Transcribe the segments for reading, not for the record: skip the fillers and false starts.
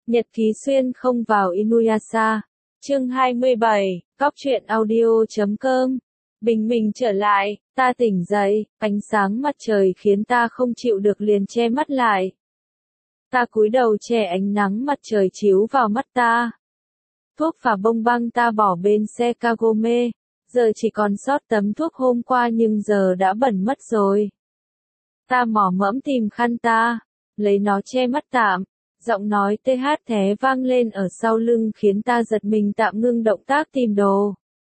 Nhật ký xuyên không vào Inuyasha. Chương 27, Góc truyện audio.com. Bình minh trở lại, ta tỉnh dậy, ánh sáng mặt trời khiến ta không chịu được liền che mắt lại. Ta cúi đầu che ánh nắng mặt trời chiếu vào mắt ta. Thuốc và bông băng ta bỏ bên xe Kagome, giờ chỉ còn sót tấm thuốc hôm qua nhưng giờ đã bẩn mất rồi. Ta mò mẫm tìm khăn ta, lấy nó che mắt tạm. Giọng nói TH thé vang lên ở sau lưng khiến ta giật mình tạm ngưng động tác tìm đồ.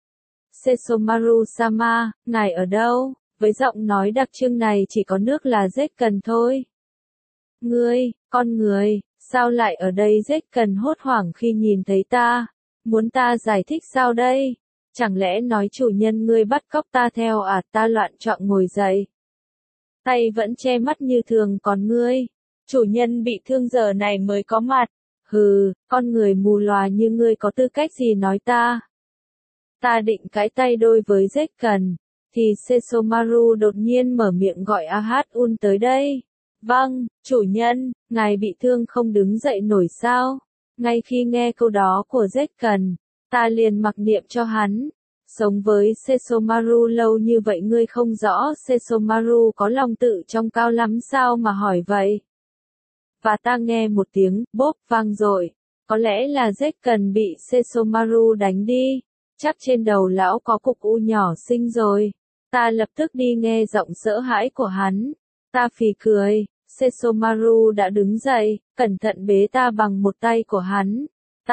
Sesomaru-sama, ngài ở đâu? Với giọng nói đặc trưng này chỉ có nước là Zekken thôi. Ngươi, con người, sao lại ở đây? Zekken hốt hoảng khi nhìn thấy ta. Muốn ta giải thích sao đây? Chẳng lẽ nói chủ nhân ngươi bắt cóc ta theo à? Ta loạn choạng ngồi dậy. Tay vẫn che mắt như thường, còn ngươi? Chủ nhân bị thương giờ này mới có mặt. Hừ, con người mù lòa như ngươi có tư cách gì nói ta? Ta định cãi tay đôi với Zekken, thì Sesomaru đột nhiên mở miệng gọi Ahun tới đây. Vâng, chủ nhân, ngài bị thương không đứng dậy nổi sao? Ngay khi nghe câu đó của Zekken, ta liền mặc niệm cho hắn. Sống với Sesomaru lâu như vậy ngươi không rõ Sesomaru có lòng tự trọng cao lắm sao mà hỏi vậy? Và ta nghe một tiếng bốp vang dội. Có lẽ là Zekken bị Sesomaru đánh đi. Chắc trên đầu lão có cục u nhỏ xinh rồi. Ta lập tức đi nghe giọng sợ hãi của hắn. Ta phì cười. Sesomaru đã đứng dậy, cẩn thận bế ta bằng một tay của hắn.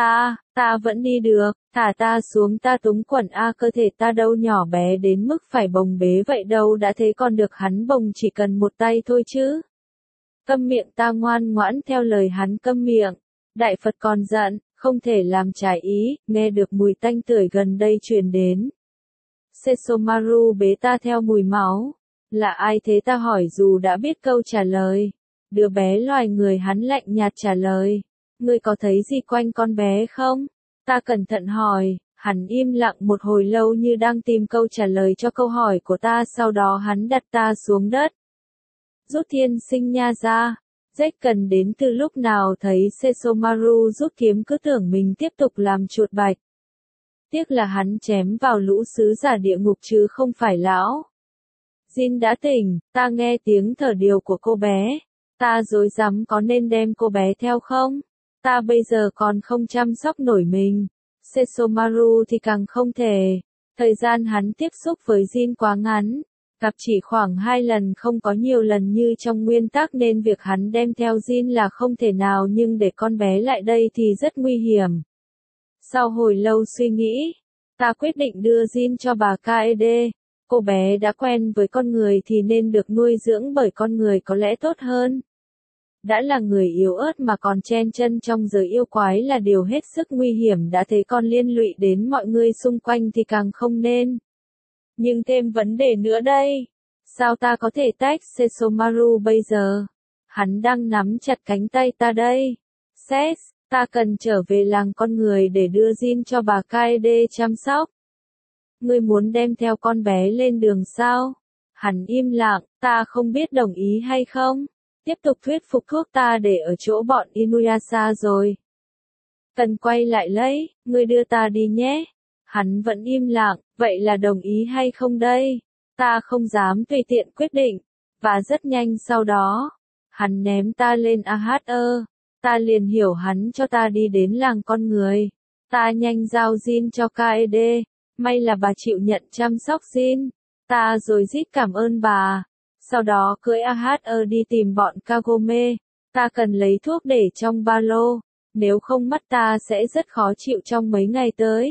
Ta vẫn đi được, thả ta xuống. Ta túng quần cơ thể ta đâu nhỏ bé đến mức phải bồng bế vậy đâu, đã thế còn được hắn bồng chỉ cần một tay thôi chứ. Câm miệng, ta ngoan ngoãn theo lời hắn câm miệng. Đại Phật còn dặn, không thể làm trái ý. Nghe được mùi tanh tưởi gần đây truyền đến. Sesomaru bế ta theo mùi máu. Là ai thế? Ta hỏi dù đã biết câu trả lời. Đứa bé loài người, hắn lạnh nhạt trả lời. Ngươi có thấy gì quanh con bé không? Ta cẩn thận hỏi. Hắn im lặng một hồi lâu như đang tìm câu trả lời cho câu hỏi của ta, sau đó hắn đặt ta xuống đất. Rút thiên sinh nha ra. Zekken đến từ lúc nào thấy Sesomaru rút kiếm cứ tưởng mình tiếp tục làm chuột bạch. Tiếc là hắn chém vào lũ sứ giả địa ngục chứ không phải lão. Jin đã tỉnh, ta nghe tiếng thở điều của cô bé. Ta rối rắm có nên đem cô bé theo không? Ta bây giờ còn không chăm sóc nổi mình. Sesomaru thì càng không thể. Thời gian hắn tiếp xúc với Jin quá ngắn. Gặp chỉ khoảng 2 lần, không có nhiều lần như trong nguyên tắc, nên việc hắn đem theo Jin là không thể nào, nhưng để con bé lại đây thì rất nguy hiểm. Sau hồi lâu suy nghĩ, ta quyết định đưa Jin cho bà Kaede. Cô bé đã quen với con người thì nên được nuôi dưỡng bởi con người có lẽ tốt hơn. Đã là người yếu ớt mà còn chen chân trong giới yêu quái là điều hết sức nguy hiểm, đã thấy con liên lụy đến mọi người xung quanh thì càng không nên. Nhưng thêm vấn đề nữa đây. Sao ta có thể tách Sesomaru bây giờ? Hắn đang nắm chặt cánh tay ta đây. Ses, ta cần trở về làng con người để đưa Jin cho bà Kaede chăm sóc. Ngươi muốn đem theo con bé lên đường sao? Hắn im lặng, ta không biết đồng ý hay không. Tiếp tục thuyết phục thuốc ta để ở chỗ bọn Inuyasha rồi. Cần quay lại lấy, ngươi đưa ta đi nhé. Hắn vẫn im lặng, vậy là đồng ý hay không đây? Ta không dám tùy tiện quyết định. Và rất nhanh sau đó, hắn ném ta lên AHE. Ta liền hiểu hắn cho ta đi đến làng con người. Ta nhanh giao Jin cho Kaede. May là bà chịu nhận chăm sóc Jin. Ta rồi rít cảm ơn bà. Sau đó cưỡi AHE đi tìm bọn Kagome. Ta cần lấy thuốc để trong ba lô. Nếu không mắt ta sẽ rất khó chịu trong mấy ngày tới.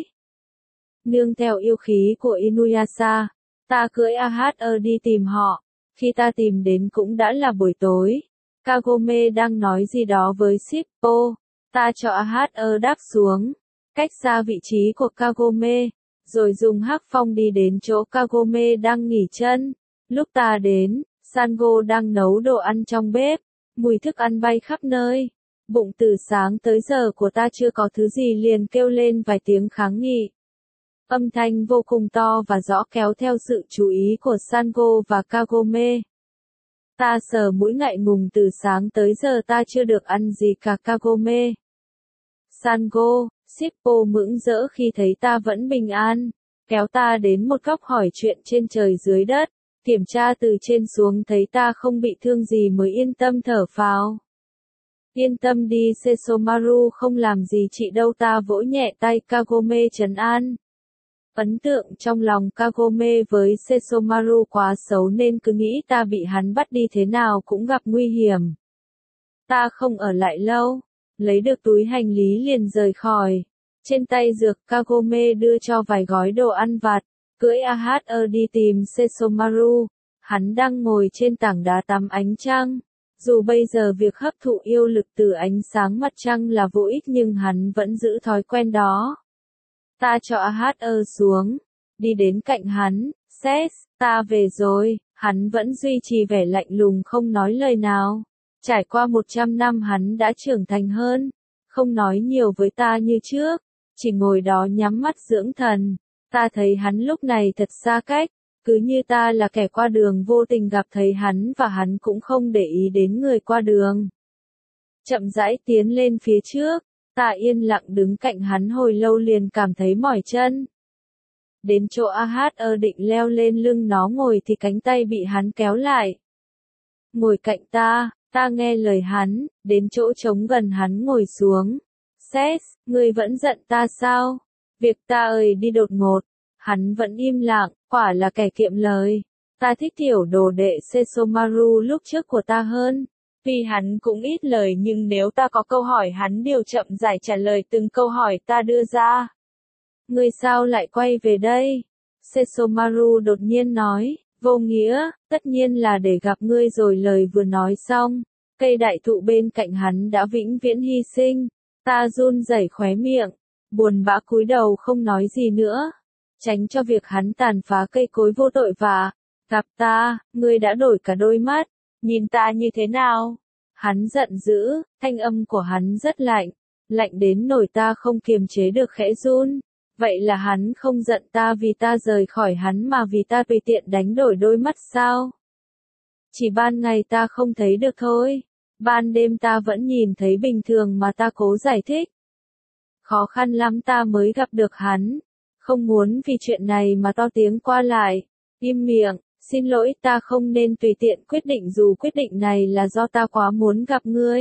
Nương theo yêu khí của Inuyasha, ta cưỡi AHE đi tìm họ. Khi ta tìm đến cũng đã là buổi tối. Kagome đang nói gì đó với Shippo. Ta cho AHE đáp xuống, cách xa vị trí của Kagome, rồi dùng hắc phong đi đến chỗ Kagome đang nghỉ chân. Lúc ta đến, Sango đang nấu đồ ăn trong bếp. Mùi thức ăn bay khắp nơi. Bụng từ sáng tới giờ của ta chưa có thứ gì liền kêu lên vài tiếng kháng nghị. Âm thanh vô cùng to và rõ kéo theo sự chú ý của Sango và Kagome. Ta sờ mũi ngại ngùng, từ sáng tới giờ ta chưa được ăn gì cả Kagome. Sango, Shippo mững rỡ khi thấy ta vẫn bình an, kéo ta đến một góc hỏi chuyện trên trời dưới đất, kiểm tra từ trên xuống thấy ta không bị thương gì mới yên tâm thở phào. Yên tâm đi Sesomaru không làm gì chị đâu, ta vỗ nhẹ tay Kagome trấn an. Ấn tượng trong lòng Kagome với Sesomaru quá xấu nên cứ nghĩ ta bị hắn bắt đi thế nào cũng gặp nguy hiểm. Ta không ở lại lâu, lấy được túi hành lý liền rời khỏi. Trên tay dược Kagome đưa cho vài gói đồ ăn vặt, cưỡi AHR đi tìm Sesomaru. Hắn đang ngồi trên tảng đá tắm ánh trăng. Dù bây giờ việc hấp thụ yêu lực từ ánh sáng mặt trăng là vô ích nhưng hắn vẫn giữ thói quen đó. Ta cho AHR xuống, đi đến cạnh hắn, Ses, ta về rồi, hắn vẫn duy trì vẻ lạnh lùng không nói lời nào. Trải qua 100 năm hắn đã trưởng thành hơn, không nói nhiều với ta như trước, chỉ ngồi đó nhắm mắt dưỡng thần. Ta thấy hắn lúc này thật xa cách, cứ như ta là kẻ qua đường vô tình gặp thấy hắn và hắn cũng không để ý đến người qua đường. Chậm rãi tiến lên phía trước, ta yên lặng đứng cạnh hắn hồi lâu liền cảm thấy mỏi chân. Đến chỗ AHR định leo lên lưng nó ngồi thì cánh tay bị hắn kéo lại. Ngồi cạnh ta nghe lời hắn, đến chỗ trống gần hắn ngồi xuống. Ses, ngươi vẫn giận ta sao? Việc ta ơi đi đột ngột. Hắn vẫn im lặng, quả là kẻ kiệm lời. Ta thích tiểu đồ đệ Sesomaru lúc trước của ta hơn. Vì hắn cũng ít lời nhưng nếu ta có câu hỏi hắn đều chậm rãi trả lời từng câu hỏi ta đưa ra. Ngươi sao lại quay về đây? Sesomaru đột nhiên nói, vô nghĩa, tất nhiên là để gặp ngươi rồi. Lời vừa nói xong, cây đại thụ bên cạnh hắn đã vĩnh viễn hy sinh. Ta run rẩy khóe miệng, buồn bã cúi đầu không nói gì nữa, tránh cho việc hắn tàn phá cây cối vô tội và gặp ta, ngươi đã đổi cả đôi mắt, nhìn ta như thế nào? Hắn giận dữ, thanh âm của hắn rất lạnh, lạnh đến nỗi ta không kiềm chế được khẽ run. Vậy là hắn không giận ta vì ta rời khỏi hắn mà vì ta tùy tiện đánh đổi đôi mắt sao? Chỉ ban ngày ta không thấy được thôi, ban đêm ta vẫn nhìn thấy bình thường mà ta cố giải thích. Khó khăn lắm ta mới gặp được hắn, không muốn vì chuyện này mà to tiếng qua lại. Im miệng, xin lỗi ta không nên tùy tiện quyết định dù quyết định này là do ta quá muốn gặp ngươi.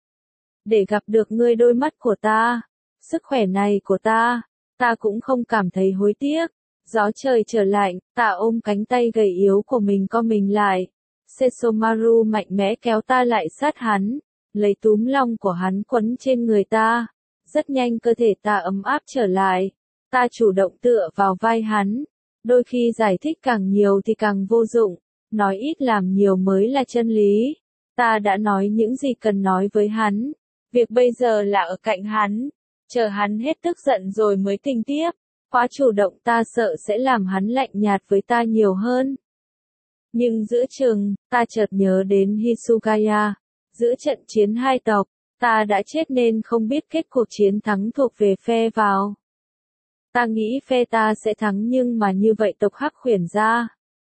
Để gặp được ngươi đôi mắt của ta, sức khỏe này của ta cũng không cảm thấy hối tiếc. Gió trời trở lạnh, ta ôm cánh tay gầy yếu của mình co mình lại. Sesomaru mạnh mẽ kéo ta lại sát hắn, lấy túm lòng của hắn quấn trên người ta. Rất nhanh cơ thể ta ấm áp trở lại. Ta chủ động tựa vào vai hắn. Đôi khi giải thích càng nhiều thì càng vô dụng, nói ít làm nhiều mới là chân lý. Ta đã nói những gì cần nói với hắn. Việc bây giờ là ở cạnh hắn, chờ hắn hết tức giận rồi mới tính tiếp. Quá chủ động ta sợ sẽ làm hắn lạnh nhạt với ta nhiều hơn. Nhưng giữa chừng, ta chợt nhớ đến Hisugaya. Giữa trận chiến hai tộc, ta đã chết nên không biết kết cuộc chiến thắng thuộc về phe vào. Ta nghĩ phe ta sẽ thắng nhưng mà như vậy tộc Hắc khuyển ra.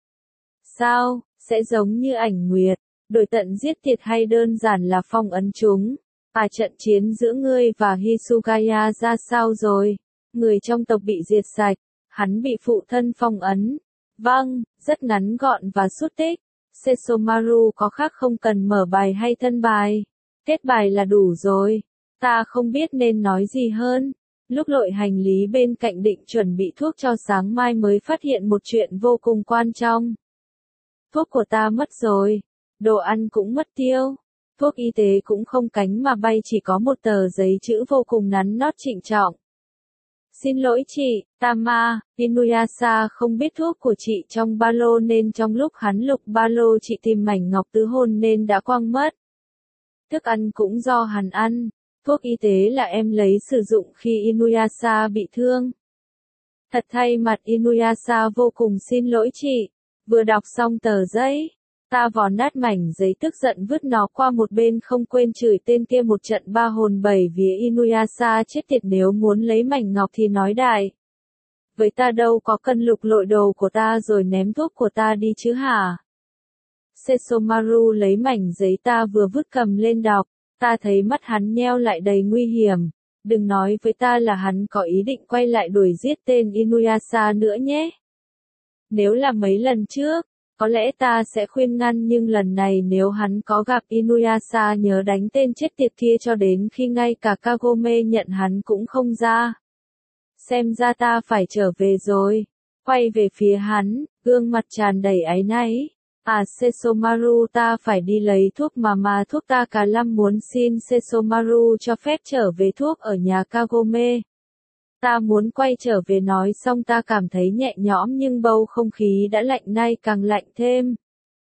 Sao, sẽ giống như ảnh nguyệt, đổi tận giết tiệt hay đơn giản là phong ấn chúng? Trận chiến giữa ngươi và Hisugaya ra sao rồi? Người trong tộc bị diệt sạch, hắn bị phụ thân phong ấn. Vâng, rất ngắn gọn và sút tích. Sesomaru có khác không cần mở bài hay thân bài. Kết bài là đủ rồi. Ta không biết nên nói gì hơn. Lúc lội hành lý bên cạnh định chuẩn bị thuốc cho sáng mai mới phát hiện một chuyện vô cùng quan trọng. Thuốc của ta mất rồi. Đồ ăn cũng mất tiêu. Thuốc y tế cũng không cánh mà bay chỉ có một tờ giấy chữ vô cùng nắn nót trịnh trọng. Xin lỗi chị, Tama, Inuyasha không biết thuốc của chị trong ba lô nên trong lúc hắn lục ba lô chị tìm mảnh ngọc tứ hôn nên đã quăng mất. Thức ăn cũng do hắn ăn, thuốc y tế là em lấy sử dụng khi Inuyasha bị thương. Thật thay mặt Inuyasha vô cùng xin lỗi chị, vừa đọc xong tờ giấy. Ta vò nát mảnh giấy tức giận vứt nó qua một bên không quên chửi tên kia một trận ba hồn bảy vía Inuyasha chết tiệt nếu muốn lấy mảnh ngọc thì nói đại. Với ta đâu có cần lục lội đồ của ta rồi ném thuốc của ta đi chứ hả? Sesomaru lấy mảnh giấy ta vừa vứt cầm lên đọc, ta thấy mắt hắn nheo lại đầy nguy hiểm. Đừng nói với ta là hắn có ý định quay lại đuổi giết tên Inuyasha nữa nhé. Nếu là mấy lần trước, có lẽ ta sẽ khuyên ngăn, nhưng lần này nếu hắn có gặp Inuyasha nhớ đánh tên chết tiệt kia cho đến khi ngay cả Kagome nhận hắn cũng không ra. Xem ra ta phải trở về rồi. Quay về phía hắn, gương mặt tràn đầy áy náy. Sesomaru, ta phải đi lấy thuốc mà thuốc ta cả năm muốn xin Sesomaru cho phép trở về thuốc ở nhà Kagome. Ta muốn quay trở về, nói xong ta cảm thấy nhẹ nhõm nhưng bầu không khí đã lạnh, nay càng lạnh thêm.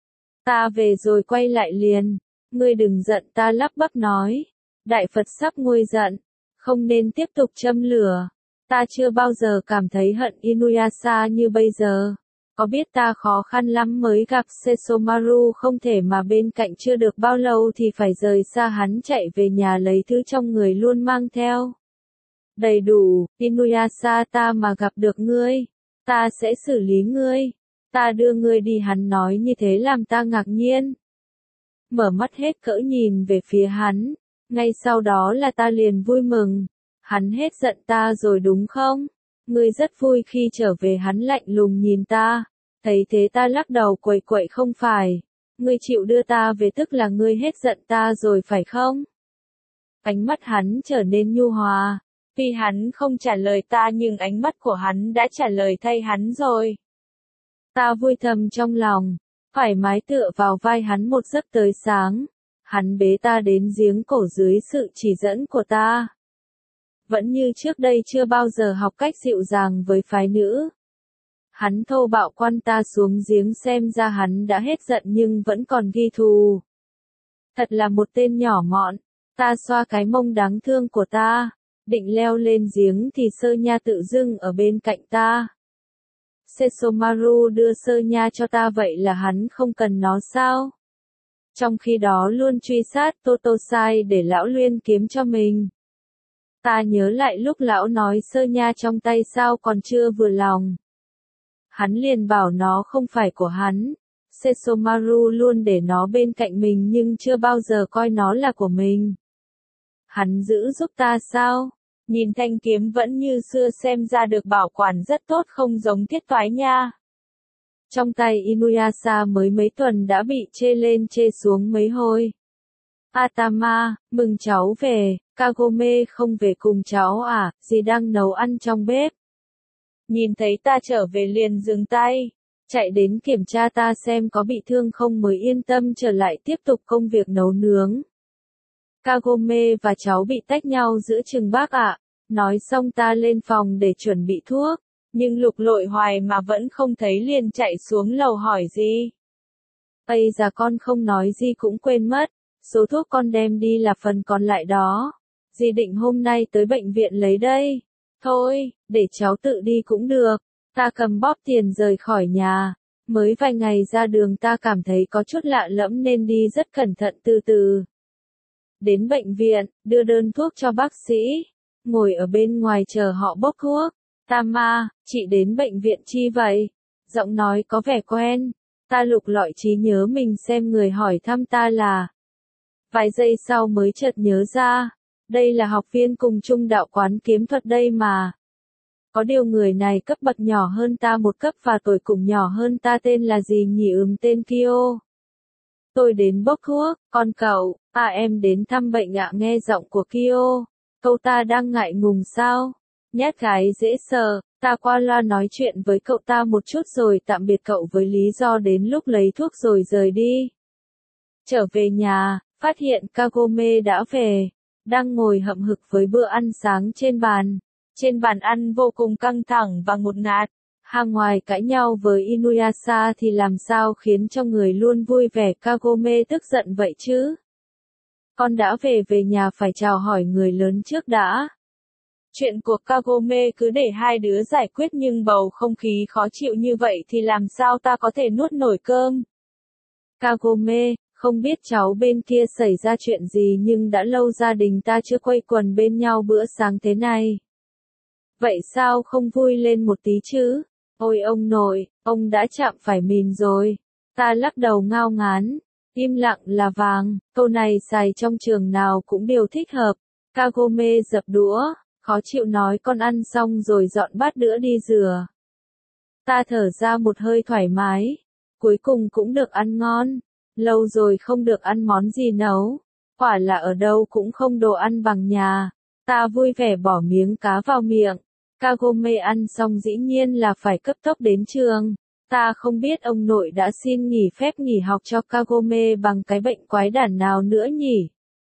Ta về rồi quay lại liền. Ngươi đừng giận, ta lắp bắp nói. Đại Phật sắp nguôi giận. Không nên tiếp tục châm lửa. Ta chưa bao giờ cảm thấy hận Inuyasha như bây giờ. Có biết ta khó khăn lắm mới gặp Sesomaru, không thể mà bên cạnh chưa được bao lâu thì phải rời xa hắn chạy về nhà lấy thứ trong người luôn mang theo. Đầy đủ, Inuyasha, ta mà gặp được ngươi, ta sẽ xử lý ngươi, ta đưa ngươi đi, hắn nói như thế làm ta ngạc nhiên. Mở mắt hết cỡ nhìn về phía hắn, ngay sau đó là ta liền vui mừng, hắn hết giận ta rồi đúng không? Ngươi rất vui khi trở về, hắn lạnh lùng nhìn ta, thấy thế ta lắc đầu quậy quậy, không phải, ngươi chịu đưa ta về tức là ngươi hết giận ta rồi phải không? Ánh mắt hắn trở nên nhu hòa. Vì hắn không trả lời ta nhưng ánh mắt của hắn đã trả lời thay hắn rồi. Ta vui thầm trong lòng, thoải mái tựa vào vai hắn một giấc tới sáng. Hắn bế ta đến giếng cổ dưới sự chỉ dẫn của ta. Vẫn như trước đây, chưa bao giờ học cách dịu dàng với phái nữ. Hắn thô bạo quăng ta xuống giếng, xem ra hắn đã hết giận nhưng vẫn còn ghi thù. Thật là một tên nhỏ mọn. Ta xoa cái mông đáng thương của ta. Định leo lên giếng thì Sơ Nha tự dưng ở bên cạnh ta. Sesomaru đưa Sơ Nha cho ta, vậy là hắn không cần nó sao? Trong khi đó luôn truy sát Totosai để lão luyện kiếm cho mình. Ta nhớ lại lúc lão nói Sơ Nha trong tay sao còn chưa vừa lòng. Hắn liền bảo nó không phải của hắn. Sesomaru luôn để nó bên cạnh mình nhưng chưa bao giờ coi nó là của mình. Hắn giữ giúp ta sao? Nhìn thanh kiếm vẫn như xưa, xem ra được bảo quản rất tốt, không giống thiết toái nha. Trong tay Inuyasha mới mấy tuần đã bị chê lên chê xuống mấy hồi. Atama, mừng cháu về, Kagome không về cùng cháu à, dì đang nấu ăn trong bếp. Nhìn thấy ta trở về liền dừng tay, chạy đến kiểm tra ta xem có bị thương không mới yên tâm trở lại tiếp tục công việc nấu nướng. Kagome và cháu bị tách nhau giữa chừng bác ạ. Nói xong ta lên phòng để chuẩn bị thuốc, nhưng lục lội hoài mà vẫn không thấy, liền chạy xuống lầu hỏi gì. Ây da, con không nói gì cũng quên mất, số thuốc con đem đi là phần còn lại đó. Dì định hôm nay tới bệnh viện lấy đây. Thôi, để cháu tự đi cũng được. Ta cầm bóp tiền rời khỏi nhà. Mới vài ngày ra đường ta cảm thấy có chút lạ lẫm nên đi rất cẩn thận từ từ. Đến bệnh viện, đưa đơn thuốc cho bác sĩ. Ngồi ở bên ngoài chờ họ bốc thuốc. Tama, chị đến bệnh viện chi vậy? Giọng nói có vẻ quen. Ta lục lọi trí nhớ mình xem người hỏi thăm ta là. Vài giây sau mới chợt nhớ ra. Đây là học viên cùng chung đạo quán kiếm thuật đây mà. Có điều người này cấp bậc nhỏ hơn ta một cấp và tuổi cũng nhỏ hơn ta, tên là gì nhỉ? Tên Kyo. Tôi đến bốc thuốc, còn cậu, em đến thăm bệnh ạ. Nghe giọng của Kyo. Cậu ta đang ngại ngùng sao? Nhát gái dễ sợ, ta qua loa nói chuyện với cậu ta một chút rồi tạm biệt cậu với lý do đến lúc lấy thuốc rồi rời đi. Trở về nhà, phát hiện Kagome đã về, đang ngồi hậm hực với bữa ăn sáng trên bàn. Trên bàn ăn vô cùng căng thẳng và ngột ngạt. Hàng ngoài cãi nhau với Inuyasha thì làm sao khiến cho người luôn vui vẻ Kagome tức giận vậy chứ? Con đã về nhà phải chào hỏi người lớn trước đã. Chuyện của Kagome cứ để hai đứa giải quyết nhưng bầu không khí khó chịu như vậy thì làm sao ta có thể nuốt nổi cơm. Kagome, không biết cháu bên kia xảy ra chuyện gì nhưng đã lâu gia đình ta chưa quây quần bên nhau bữa sáng thế này. Vậy sao không vui lên một tí chứ? Ôi ông nội, ông đã chạm phải mìn rồi. Ta lắc đầu ngao ngán. Im lặng là vàng, câu này xài trong trường nào cũng đều thích hợp. Kagome dập đũa, khó chịu nói con ăn xong rồi dọn bát đũa đi rửa. Ta thở ra một hơi thoải mái, cuối cùng cũng được ăn ngon, lâu rồi không được ăn món gì nấu, quả là ở đâu cũng không đồ ăn bằng nhà. Ta vui vẻ bỏ miếng cá vào miệng. Kagome ăn xong dĩ nhiên là phải cấp tốc đến trường. Ta không biết ông nội đã xin nghỉ phép nghỉ học cho Kagome bằng cái bệnh quái đản nào nữa nhỉ.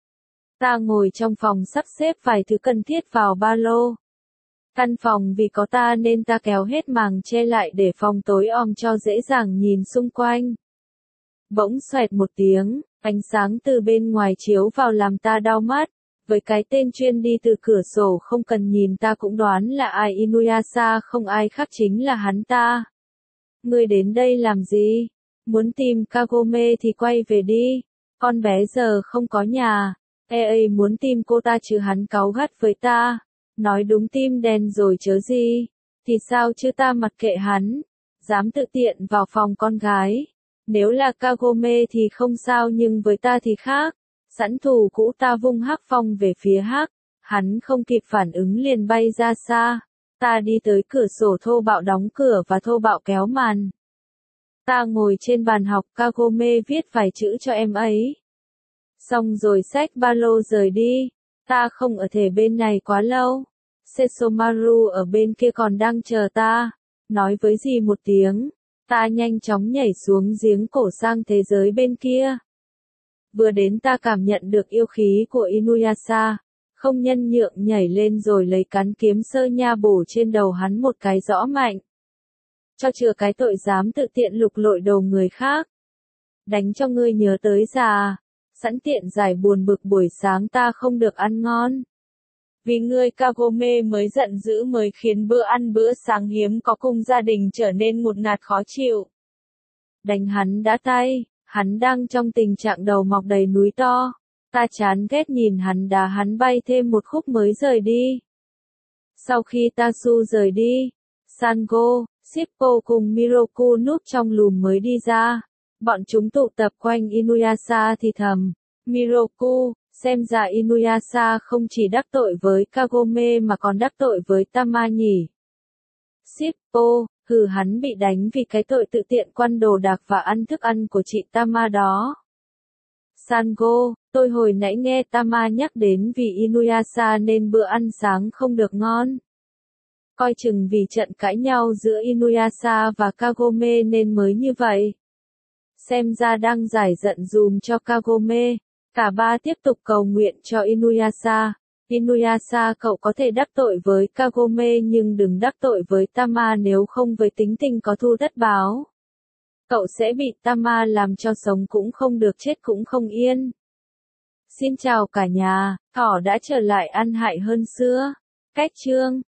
Ta ngồi trong phòng sắp xếp vài thứ cần thiết vào ba lô. Căn phòng vì có ta nên ta kéo hết màng che lại để phòng tối om cho dễ dàng nhìn xung quanh. Bỗng xoẹt một tiếng, ánh sáng từ bên ngoài chiếu vào làm ta đau mắt. Với cái tên chuyên đi từ cửa sổ không cần nhìn ta cũng đoán là ai. Inuyasha không ai khác chính là hắn ta. Ngươi đến đây làm gì? Muốn tìm Kagome thì quay về đi. Con bé giờ không có nhà. Muốn tìm cô ta chứ, hắn cáu gắt với ta. Nói đúng tim đen rồi chớ gì. Thì sao chứ, ta mặc kệ hắn. Dám tự tiện vào phòng con gái. Nếu là Kagome thì không sao, nhưng với ta thì khác. Sẵn thù cũ, ta vung hắc phong về phía hắc. Hắn không kịp phản ứng liền bay ra xa. Ta đi tới cửa sổ thô bạo đóng cửa và thô bạo kéo màn. Ta ngồi trên bàn học, Kagome viết vài chữ cho em ấy. Xong rồi xách ba lô rời đi. Ta không ở thể bên này quá lâu. Sesomaru ở bên kia còn đang chờ ta. Nói với dì một tiếng. Ta nhanh chóng nhảy xuống giếng cổ sang thế giới bên kia. Vừa đến ta cảm nhận được yêu khí của Inuyasha. Không nhân nhượng nhảy lên rồi lấy cán kiếm sơ nha bổ trên đầu hắn một cái rõ mạnh. Cho chừa cái tội dám tự tiện lục lội đồ người khác. Đánh cho ngươi nhớ tới già. Sẵn tiện giải buồn bực buổi sáng ta không được ăn ngon. Vì ngươi Kagome mới giận dữ mới khiến bữa ăn bữa sáng hiếm có cùng gia đình trở nên ngột ngạt khó chịu. Đánh hắn đã tay, hắn đang trong tình trạng đầu mọc đầy núi to. Ta chán ghét nhìn hắn đá hắn bay thêm một khúc mới rời đi. Sau khi Tatsu rời đi, Sango, Shippo cùng Miroku núp trong lùm mới đi ra. Bọn chúng tụ tập quanh Inuyasha thì thầm. Miroku, xem ra Inuyasha không chỉ đắc tội với Kagome mà còn đắc tội với Tama nhỉ. Shippo, hắn bị đánh vì cái tội tự tiện quăng đồ đạc và ăn thức ăn của chị Tama đó. Sango, tôi hồi nãy nghe Tama nhắc đến vì Inuyasha nên bữa ăn sáng không được ngon. Coi chừng vì trận cãi nhau giữa Inuyasha và Kagome nên mới như vậy. Xem ra đang giải giận dùm cho Kagome. Cả ba tiếp tục cầu nguyện cho Inuyasha. Inuyasha, cậu có thể đắc tội với Kagome nhưng đừng đắc tội với Tama, nếu không với tính tình có thù tất báo. Cậu sẽ bị Tama làm cho sống cũng không được chết cũng không yên. Xin chào cả nhà, thỏ đã trở lại ăn hại hơn xưa. Cách chương